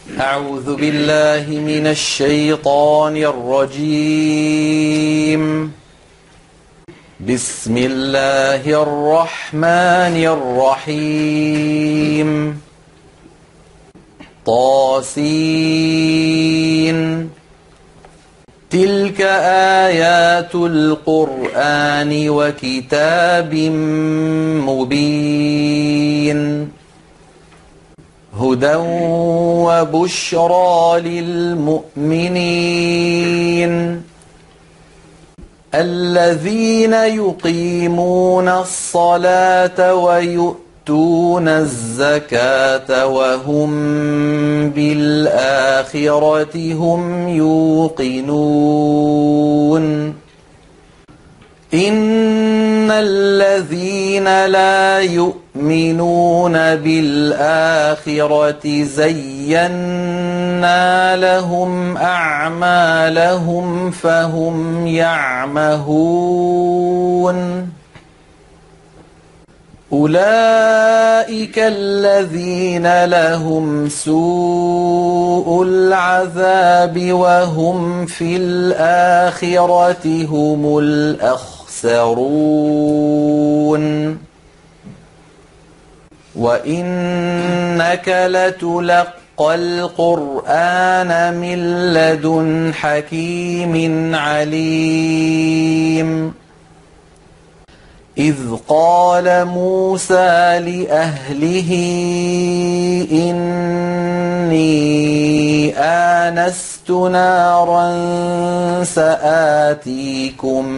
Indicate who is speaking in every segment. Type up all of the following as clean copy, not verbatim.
Speaker 1: أعوذ بالله من الشيطان الرجيم. بسم الله الرحمن الرحيم. طاسين. تلك آيات القرآن وكتاب مبين هدى وبشرى للمؤمنين الذين يقيمون الصلاة ويؤتون الزكاة وهم بالآخرة هم يوقنون إن الذين لا يؤمنون بالآخرة زينا لهم أعمالهم فهم يعمهون أولئك الذين لهم سوء العذاب وهم في الآخرة هم الأخسرون وإنك لتلقى القرآن من لدن حكيم عليم إذ قال موسى لأهله إني آنست نارا سآتيكم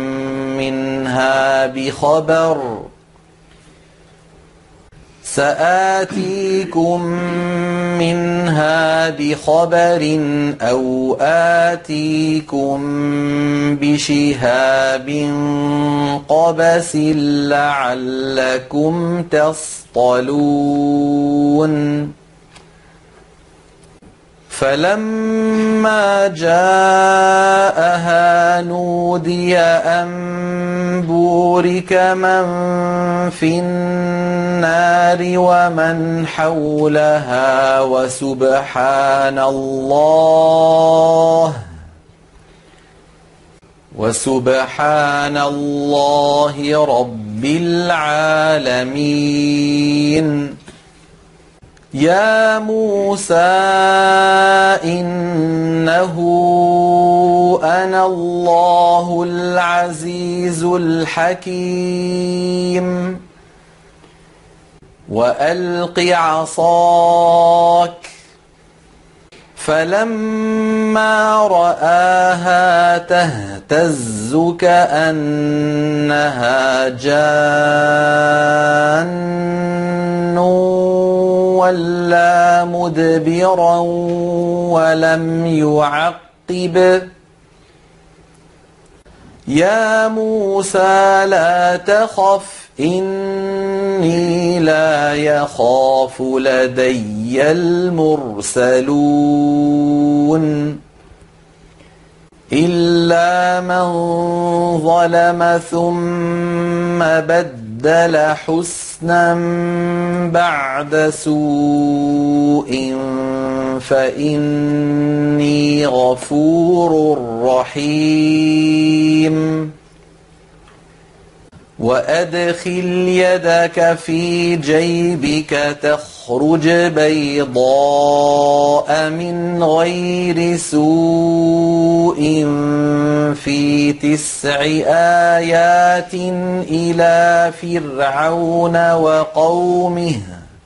Speaker 1: منها بخبر أو آتيكم بشهاب قبس لعلكم تصطلون فلما جاءها نودي أن بورك من في النار ومن حولها وسبحان الله رب العالمين يا موسى إنه أنا الله العزيز الحكيم وألق عصاك فلما رآها تهتز كأنها جان ولا مدبرا ولم يعقب يا موسى لا تخف إني لا يخاف لدي المرسلون إلا من ظلم ثم بدل حسنا بعد سوء فإني غفور رحيم وأدخل يدك في جيبك تخرج بيضاء من غير سوء في 9 آيات إلى فرعون وقومه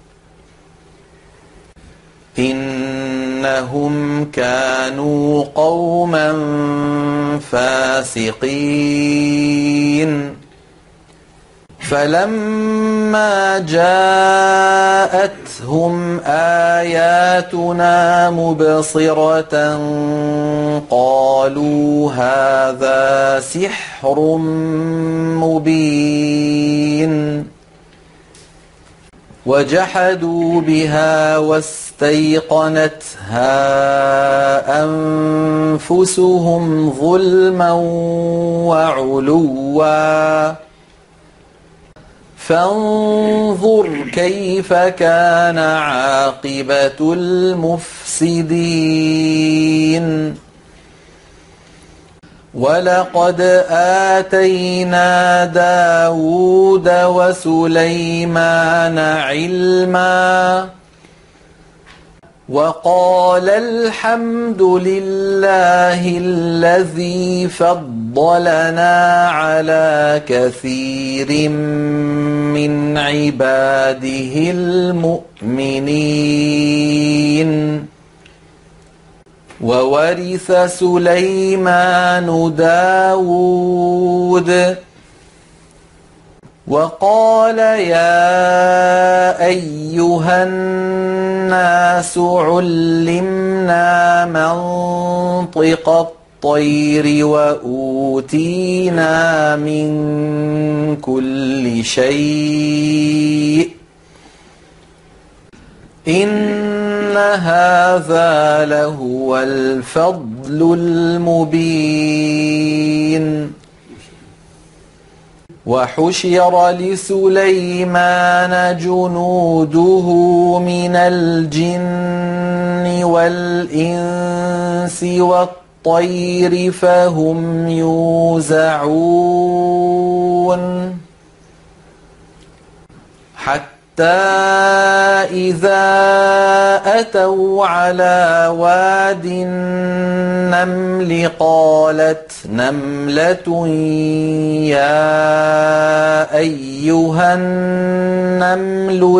Speaker 1: إنهم كانوا قوما فاسقين فلما جاءتهم آياتنا مبصرة قالوا هذا سحر مبين وجحدوا بها واستيقنتها أنفسهم ظلما وعلوا فانظر كيف كان عاقبة المفسدين ولقد آتينا داود وسليمان علما وقال الحمد لله الذي فضلنا على كثير من عباده المؤمنين وورث سليمان داود وقال يا أيها الناس علمنا منطق الطير وأوتينا من كل شيء إن هذا لهو الفضل المبين وحشر لسليمان جنوده من الجن والإنس والطير فهم يوزعون حتى إذا أتوا على واد النمل قالت نملة يا أيها النمل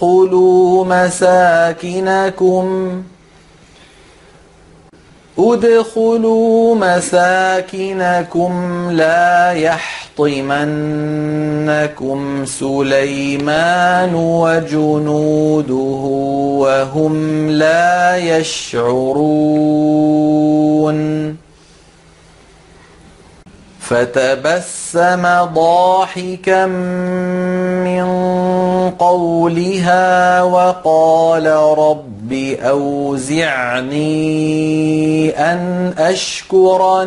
Speaker 1: ادخلوا مساكنكم لا يحطمنكم سليمان وجنوده وهم لا يشعرون فتبسم ضاحكا من قولها وقال رب أوزعني أن أشكر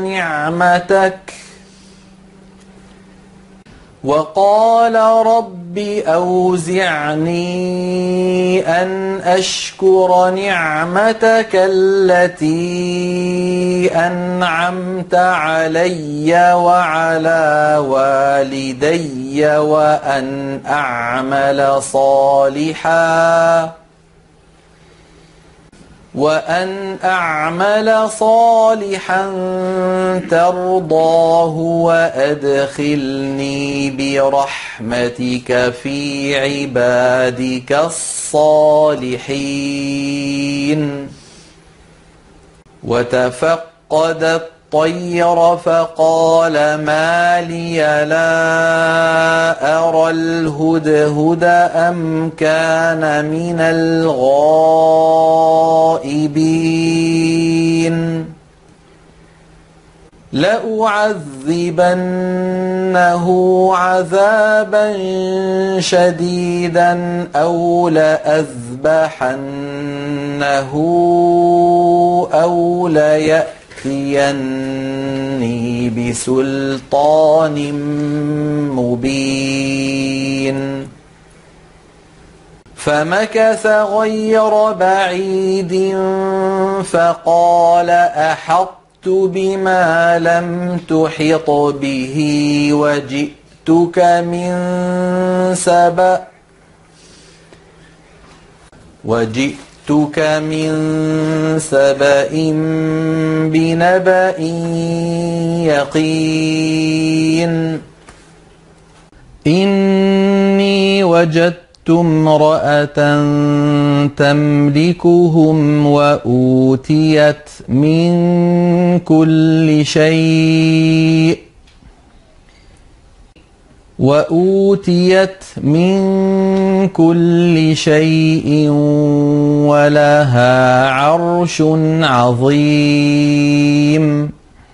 Speaker 1: نعمتك التي أنعمت علي وعلى والدي وأن أعمل صالحا ترضاه وأدخلني برحمتك في عبادك الصالحين وتفقد الطير فقال ما لي لا أرى الهدهد أم كان من الغائبين لأعذبنه عذابا شديدا أو لأذبحنه أو ليأتيني بسلطان مبين فمكث غير بعيد فقال أحطت بما لم تحط به وجئتك من سبأ بنبأ يقين إني وجدت امرأة تملكهم وأوتيت من كل شيء ولها عرش عظيم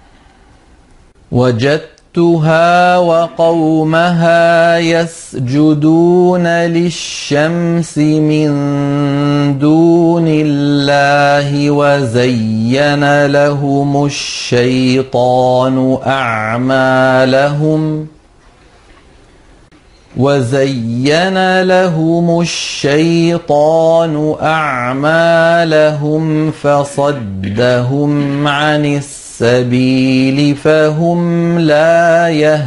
Speaker 1: وجدتها وقومها يسجدون للشمس من دون الله وزين لهم الشيطان وزين لهم الشيطان أعمالهم فصدهم عن السبيل فهم لا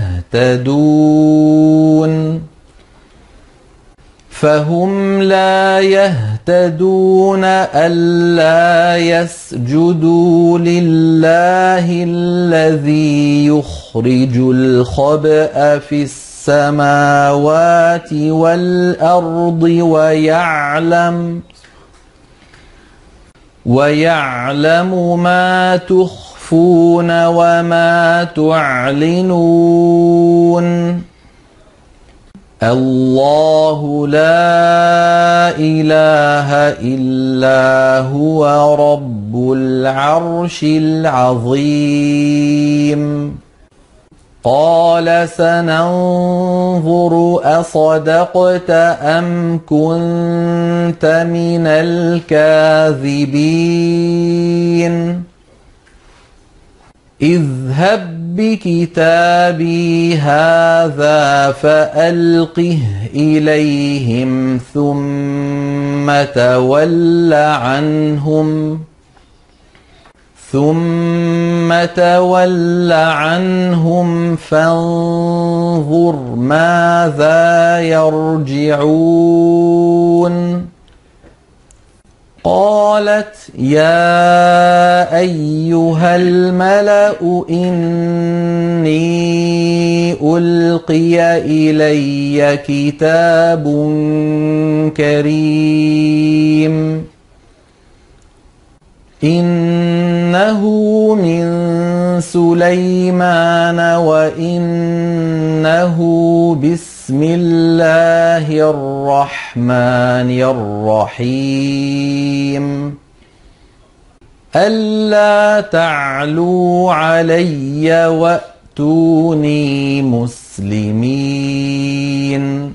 Speaker 1: يهتدون ألا يسجدوا لله الذي يخرج الخبأ في السماوات والأرض ويعلم ما تخفون وما تعلنون الله لا إله إلا هو رب العرش العظيم قال سننظر أصدقت أم كنت من الكاذبين اذهب بكتابي هذا فألقه إليهم ثم تول عنهم فانظر ماذا يرجعون قالت يا أيها الملأ إني ألقي إلي كتاب كريم إنه من سليمان وإنه بسم الله الرحمن الرحيم ألا تعلوا علي وأتوني مسلمين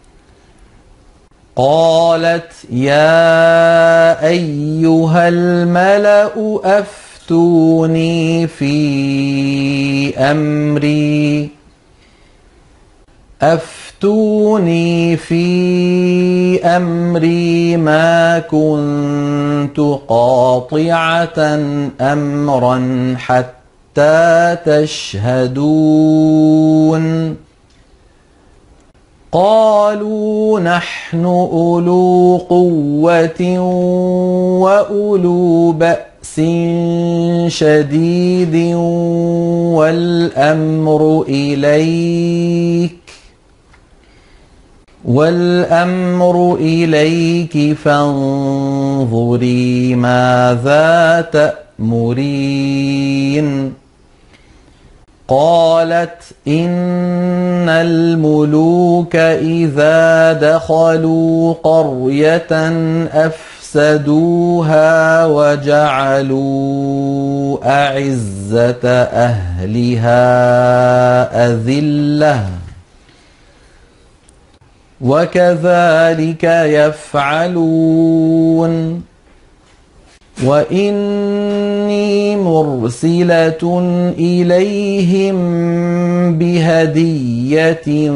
Speaker 1: قالت يا أيها الملأ أفتوني في أمري ما كنت قاطعة أمرا حتى تشهدون قالوا نحن أولو قوة وأولو بأس شديد والأمر إليك فانظري ماذا تأمرين قالت إن الملوك إذا دخلوا قرية أفسدوها وجعلوا أعزة أهلها أذلة وكذلك يفعلون وإني مرسلة إليهم بهدية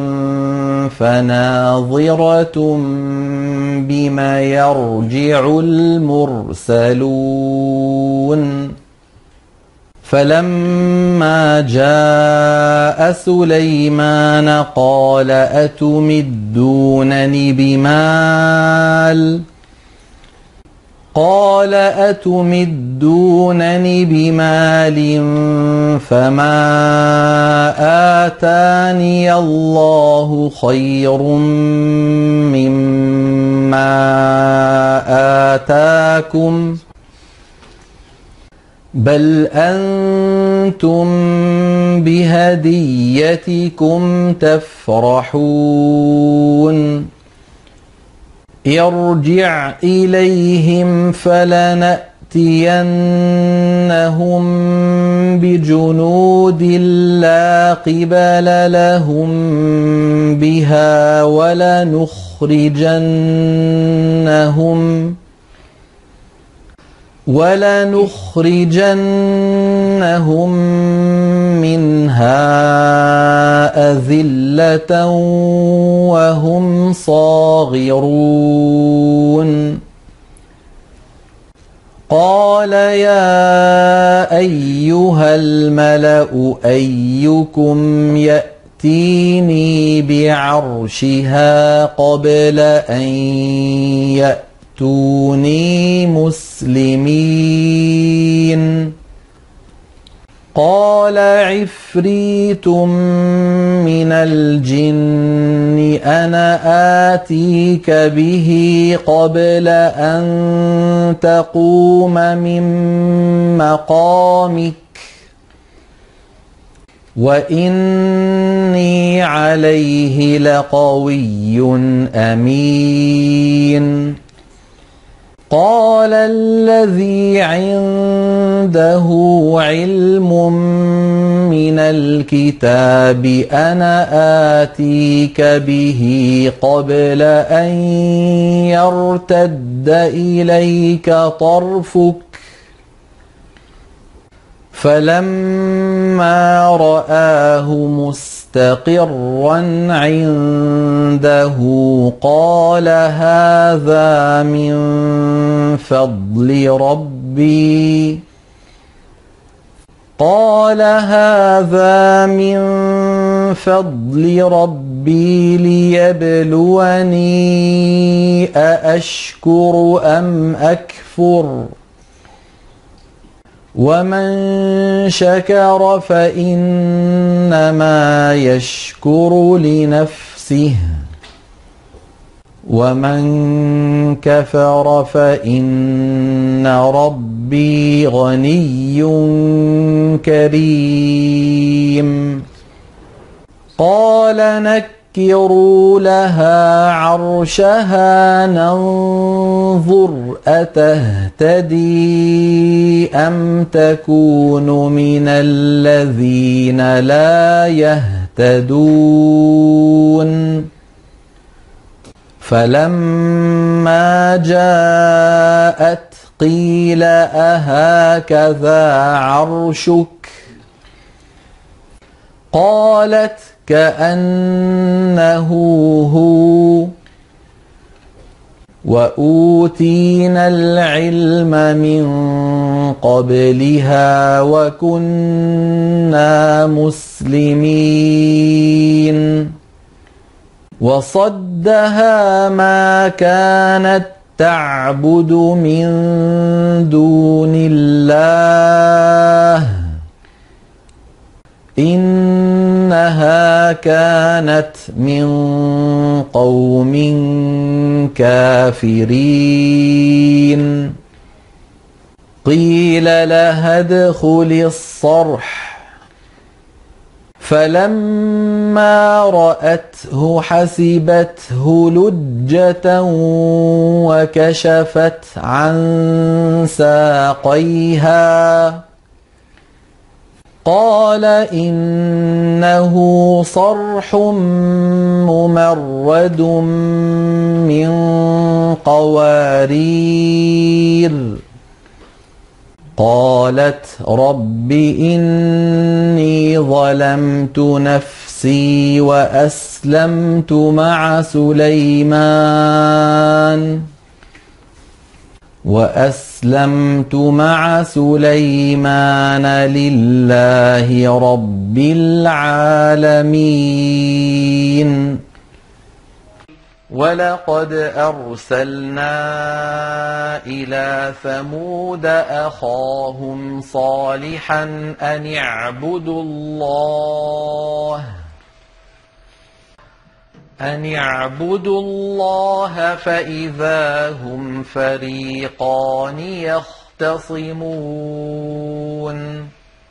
Speaker 1: فناظرة بما يرجع المرسلون فلما جاء سليمان قال أتمدونني بمال فما آتاني الله خير مما آتاكم بل أنتم بهديتكم تفرحون ارجع إليهم فلنأتينهم بجنود لا قبل لهم بها ولنخرجنهم منها أذلة وهم صاغرون قال يا أيها الملأ أيكم يأتيني بعرشها قبل أن يأتوني مسلمين قال عفريت من الجن أنا آتيك به قبل أن تقوم من مقامك وإني عليه لقوي أمين قال الذي عنده علم من الكتاب أنا آتيك به قبل أن يرتد إليك طرفك فلما رآه مستقرا عنده قال هذا من فضل ربي ليبلوني أأشكر أم أكفر ومن شكر فإنما يشكر لنفسه ومن كفر فإن ربي غني كريم قال نكروا لها عرشها ننظر أتهتدي أم تكون من الذين لا يهتدون فلما جاءت قيل أهكذا عرشك قالت كأنه هو وأوتينا العلم من قبلها وكنا مسلمين وصدها ما كانت تعبد من دون الله إنها كانت من قوم كافرين قيل لها ادخل الصرح فلما رأته حسبته لجة وكشفت عن ساقيها قال إنه صرح ممرد من قوارير قالت رب إني ظلمت نفسي وأسلمت مع سليمان لله رب العالمين ولقد أرسلنا إلى ثمود أخاهم صالحا أن اعبدوا الله فإذا هم فريقان يختصمون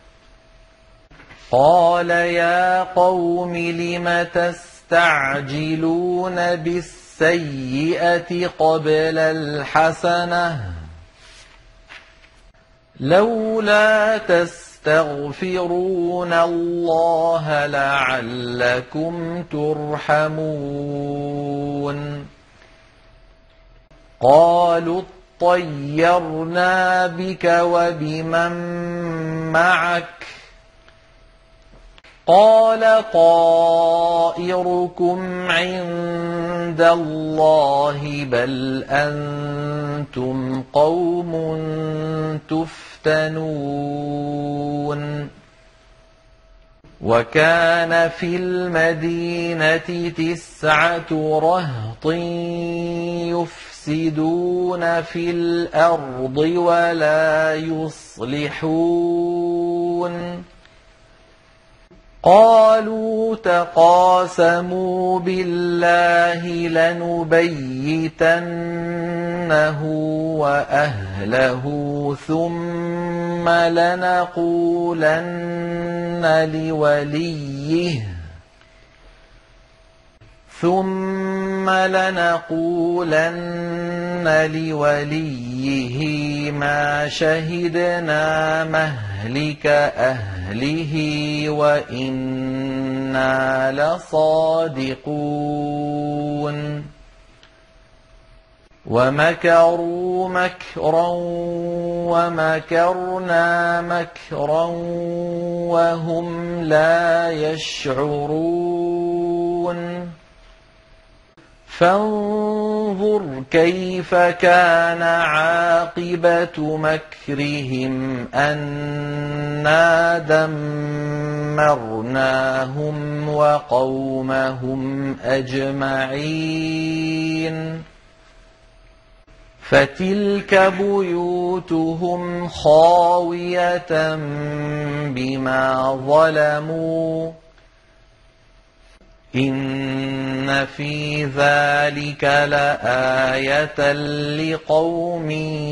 Speaker 1: قال يا قوم لم تستعجلون بالسيئة قبل الحسنة لولا تستغفرون الله لعلكم ترحمون قالوا اطيرنا بك وبمن معك قال طائركم عند الله بل أنتم قوم تفتنون وكان في المدينة 9 رهط يفسدون في الأرض ولا يصلحون قالوا تقاسموا بالله لنبيتنه وأهله ثم لنقولن لوليه ما شهدنا مهلك أهله وإنا لصادقون ومكروا مكرا ومكرنا مكرا وهم لا يشعرون فانظر كيف كان عاقبة مكرهم أنا دمرناهم وقومهم أجمعين فتلك بيوتهم خاوية بما ظلموا إن في ذلك لآية لقوم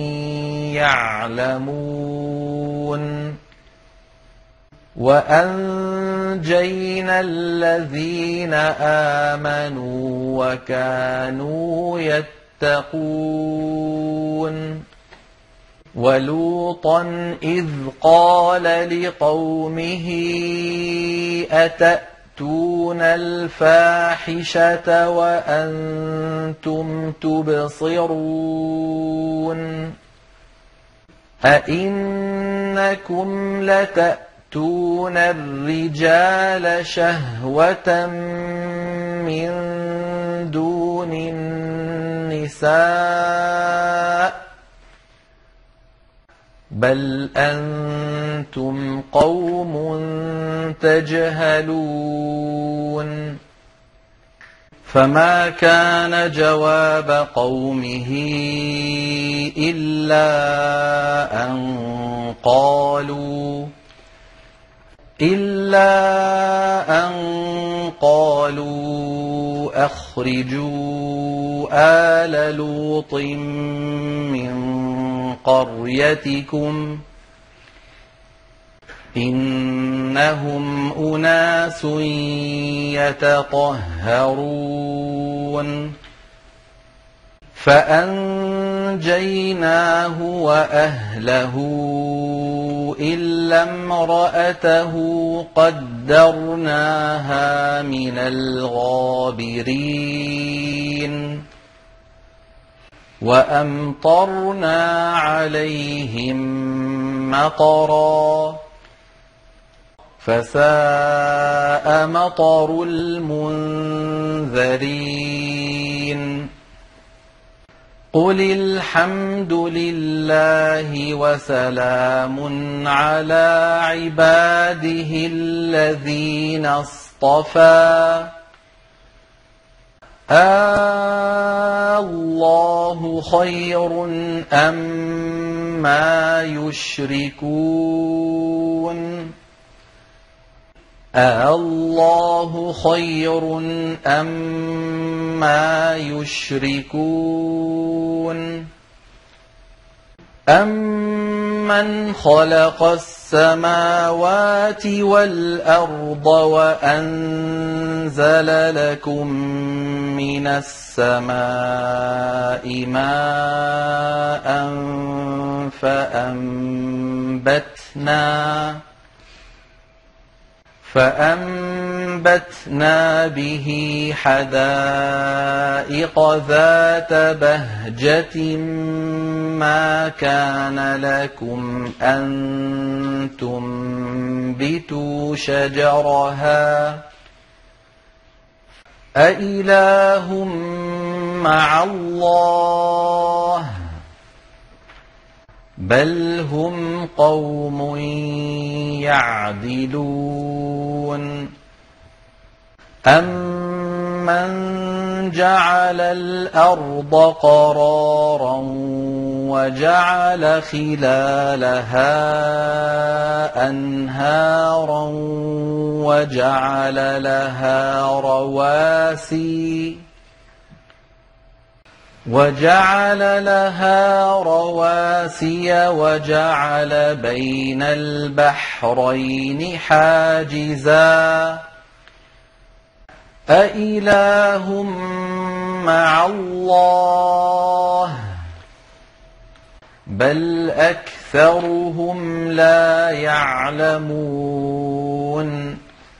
Speaker 1: يعلمون وأنجينا الذين آمنوا وكانوا يتقون ولوطا إذ قال لقومه أتأتون الفاحشة وأنتم تبصرون أئنكم لتأتون الرجال شهوة من دون النساء بل أنتم قوم تجهلون فما كان جواب قومه إلا أن قالوا أخرجوا آل لوط من قريتكم إنهم أناس يتطهرون فأنجيناه وأهله إلا امرأته قدرناها من الغابرين وأمطرنا عليهم مطرا فساء مطر المنذرين قل الحمد لله وسلام على عباده الذين اصطفى الله خير أما يشركون الله خير أما يشركون أمن خلق السماوات والأرض وأنزل لكم من السماء ماء فأنبتنا به حدائق ذات بهجة ما كان لكم أن تنبتوا شجرها أإله مع الله بل هم قوم يعدلون أمن جعل الأرض قرارا وجعل خلالها أنهارا وجعل لها رواسي وجعل بين البحرين حاجزا أإله مع الله بل أكثرهم لا يعلمون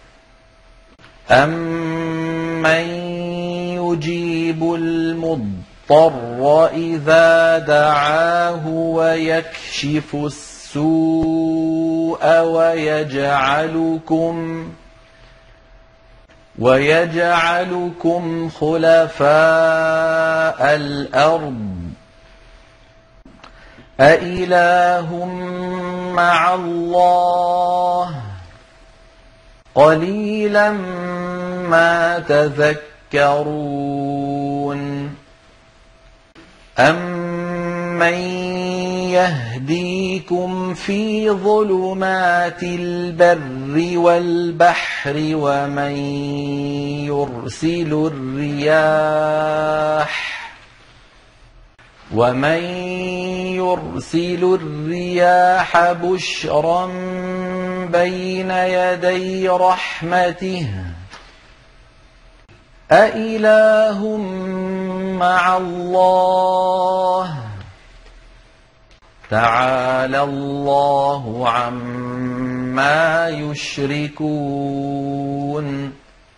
Speaker 1: أمن يجيب المضطر إذا دعاه ويكشف السوء ويجعلكم خلفاء الأرض أإله مع الله قليلا ما تذكرون أمن يهديكم في ظلمات البر والبحر ومن يرسل الرياح بشرا بين يدي رحمته أإله مع الله تعالى الله عما يشركون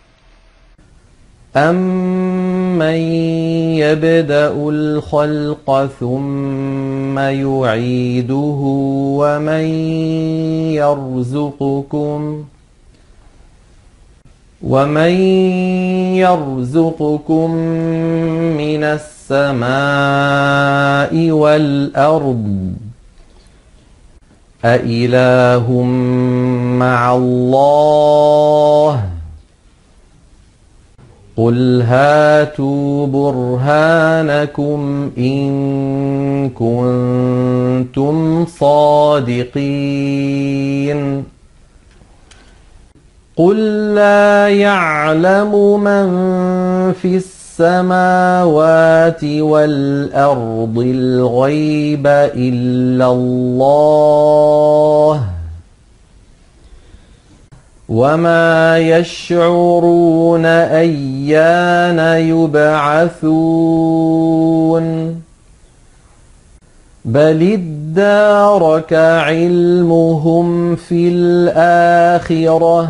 Speaker 1: أمن يبدأ الخلق ثم يعيده ومن يرزقكم من السماء والأرض أإله مع الله قل هاتوا برهانكم إن كنتم صادقين قل لا يعلم من في السماوات والأرض الغيب إلا الله وما يشعرون أيان يبعثون بل ادارك علمهم في الآخرة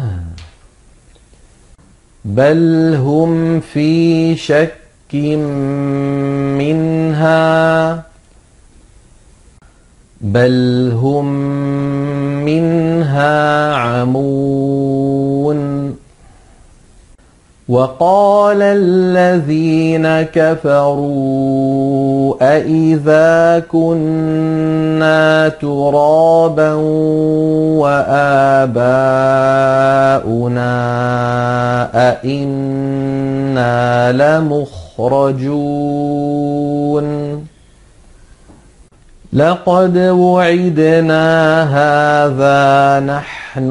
Speaker 1: بل هم في شك منها بل هم منها عمون وقال الذين كفروا أإذا كنا ترابا وآباؤنا أإنا لمخرجون لقد وعدنا هذا نحن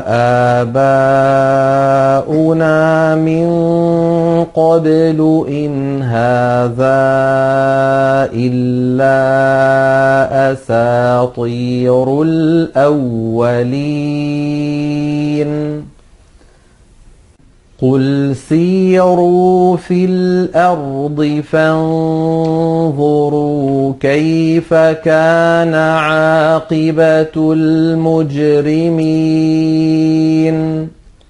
Speaker 1: وآباؤنا من قبل إن هذا إلا أساطير الأولين قل سيروا في الأرض فانظروا كيف كان عاقبة المجرمين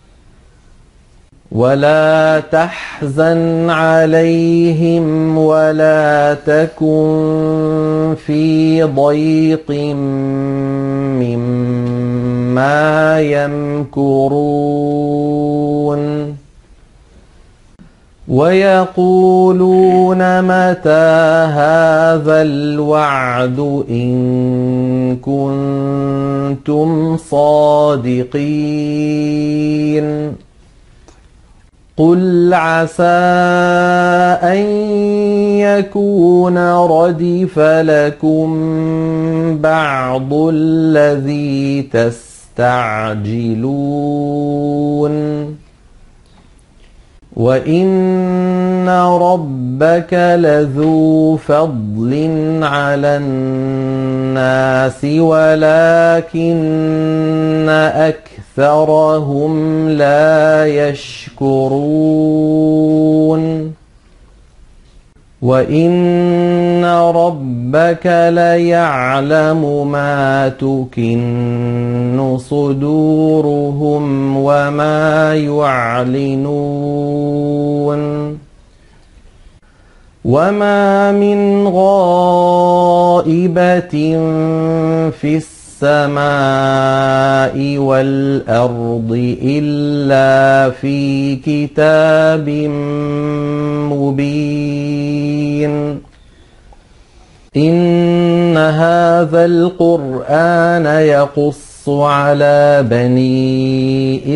Speaker 1: ولا تحزن عليهم ولا تكن في ضيق مما يمكرون ويقولون متى هذا الوعد إن كنتم صادقين قل عسى أن يكون ردف لكم بعض الذي تستعجلون وإن ربك لذو فضل على الناس ولكن أكثرهم لا يشكرون وإن ربك ليعلم ما تكن صدورهم وما يعلنون وما من غائبة في السماء والأرض إلا في كتاب مبين إن هذا القرآن يقص على بني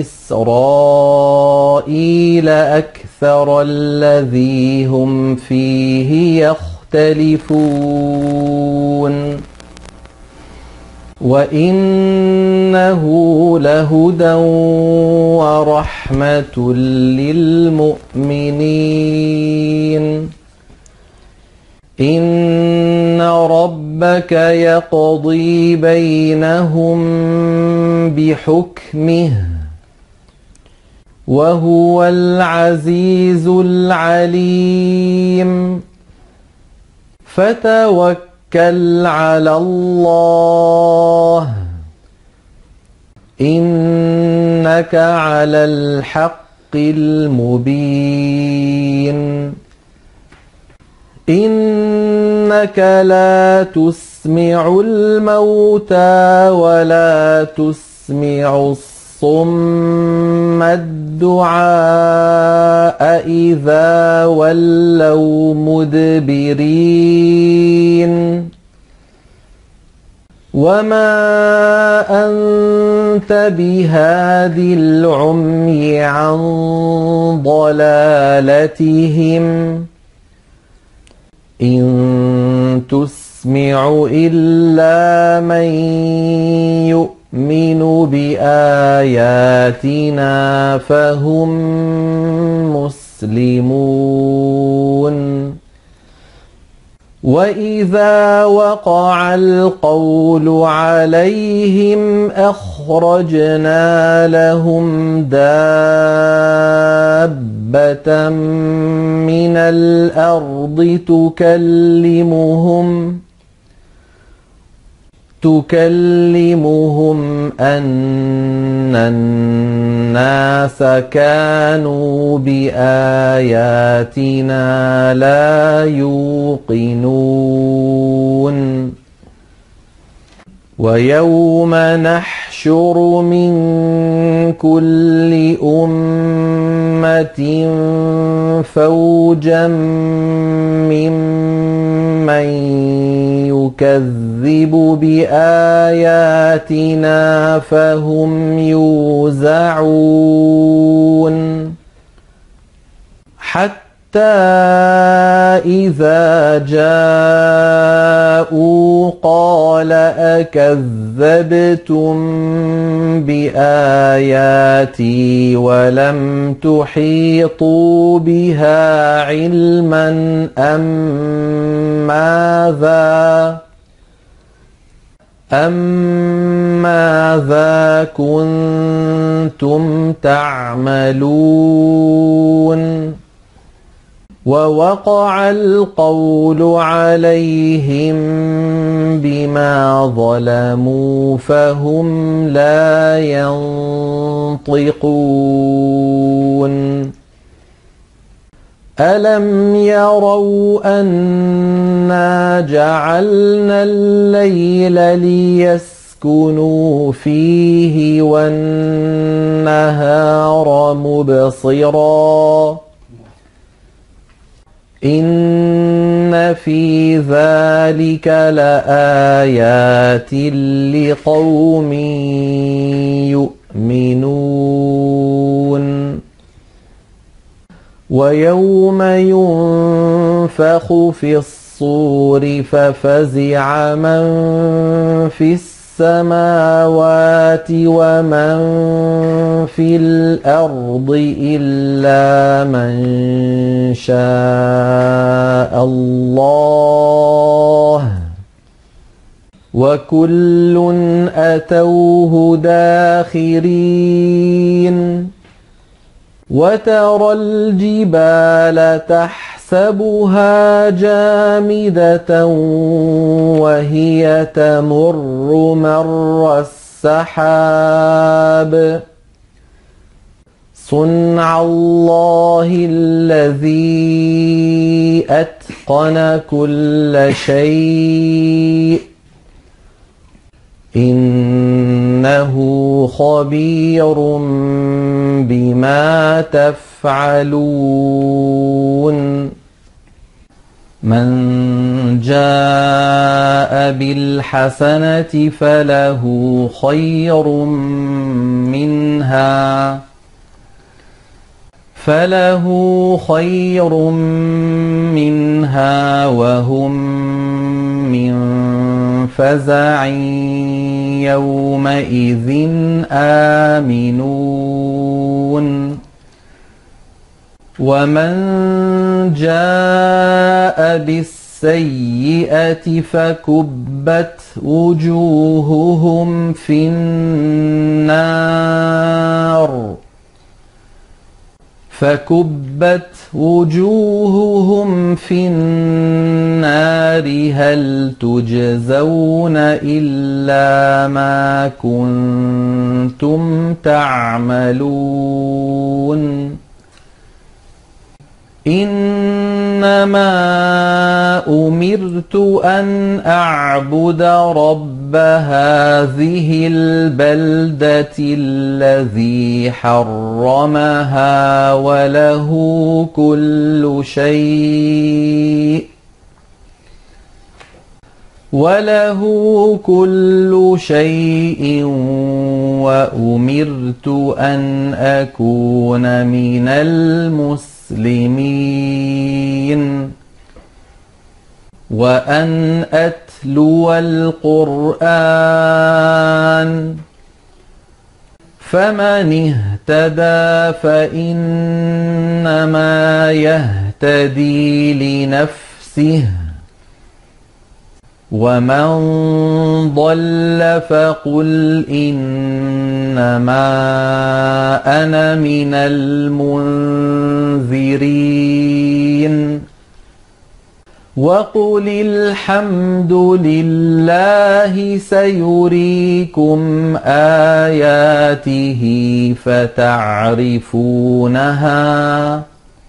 Speaker 1: إسرائيل أكثر الذي هم فيه يختلفون وإنه لهدى ورحمة للمؤمنين إن ربك يقضي بينهم بحكمه وهو العزيز العليم فتوكل على الله إنك على الحق المبين إنك لا تسمع الموتى ولا تسمع الصم الدعاء إذا ولوا مدبرين وما أنت بهاد العمي عن ضلالتهم إن تسمع إلا من يؤمن بآياتنا فهم مسلمون وإذا وقع القول عليهم أخرجنا لهم دابة من الأرض تكلمهم أن الناس كانوا بآياتنا لا يوقنون ويوم نحشر من كل أمة فوجا ممن يكذب بآياتنا فهم يوزعون حتى إذا جاءوا قال أكذبتم بآياتي ولم تحيطوا بها علما أم ماذا كنتم تعملون ووقع القول عليهم بما ظلموا فهم لا ينطقون ألم يروا أنا جعلنا الليل ليسكنوا فيه والنهار مبصرا إن في ذلك لآيات لقوم يؤمنون ويوم ينفخ في الصور ففزع من في السماوات ومن في الأرض إلا من شاء الله وكل أتوه داخرين وترى الجبال تحسبها جامدة وهي تمر مر السحاب صنع الله الذي أتقن كل شيء إنه خبير بما تفعلون من جاء بالحسنة فله خير منها وهم من فزع يومئذ آمنون ومن جاء بالسيئة فكبت وجوههم في النار هل تجزون إلا ما كنتم تعملون إنما أمرت أن أعبد رب هذه البلدة الذي حرمها وله كل شيء وأمرت أن أكون من المسلمين وأن أتلو القرآن فمن اهتدى فإنما يهتدي لنفسه ومن ضل فقل إنما أنا من المنذرين وقل الحمد لله سيريكم آياته فتعرفونها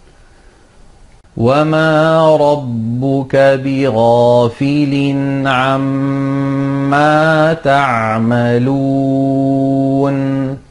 Speaker 1: وما ربك بغافل عما تعملون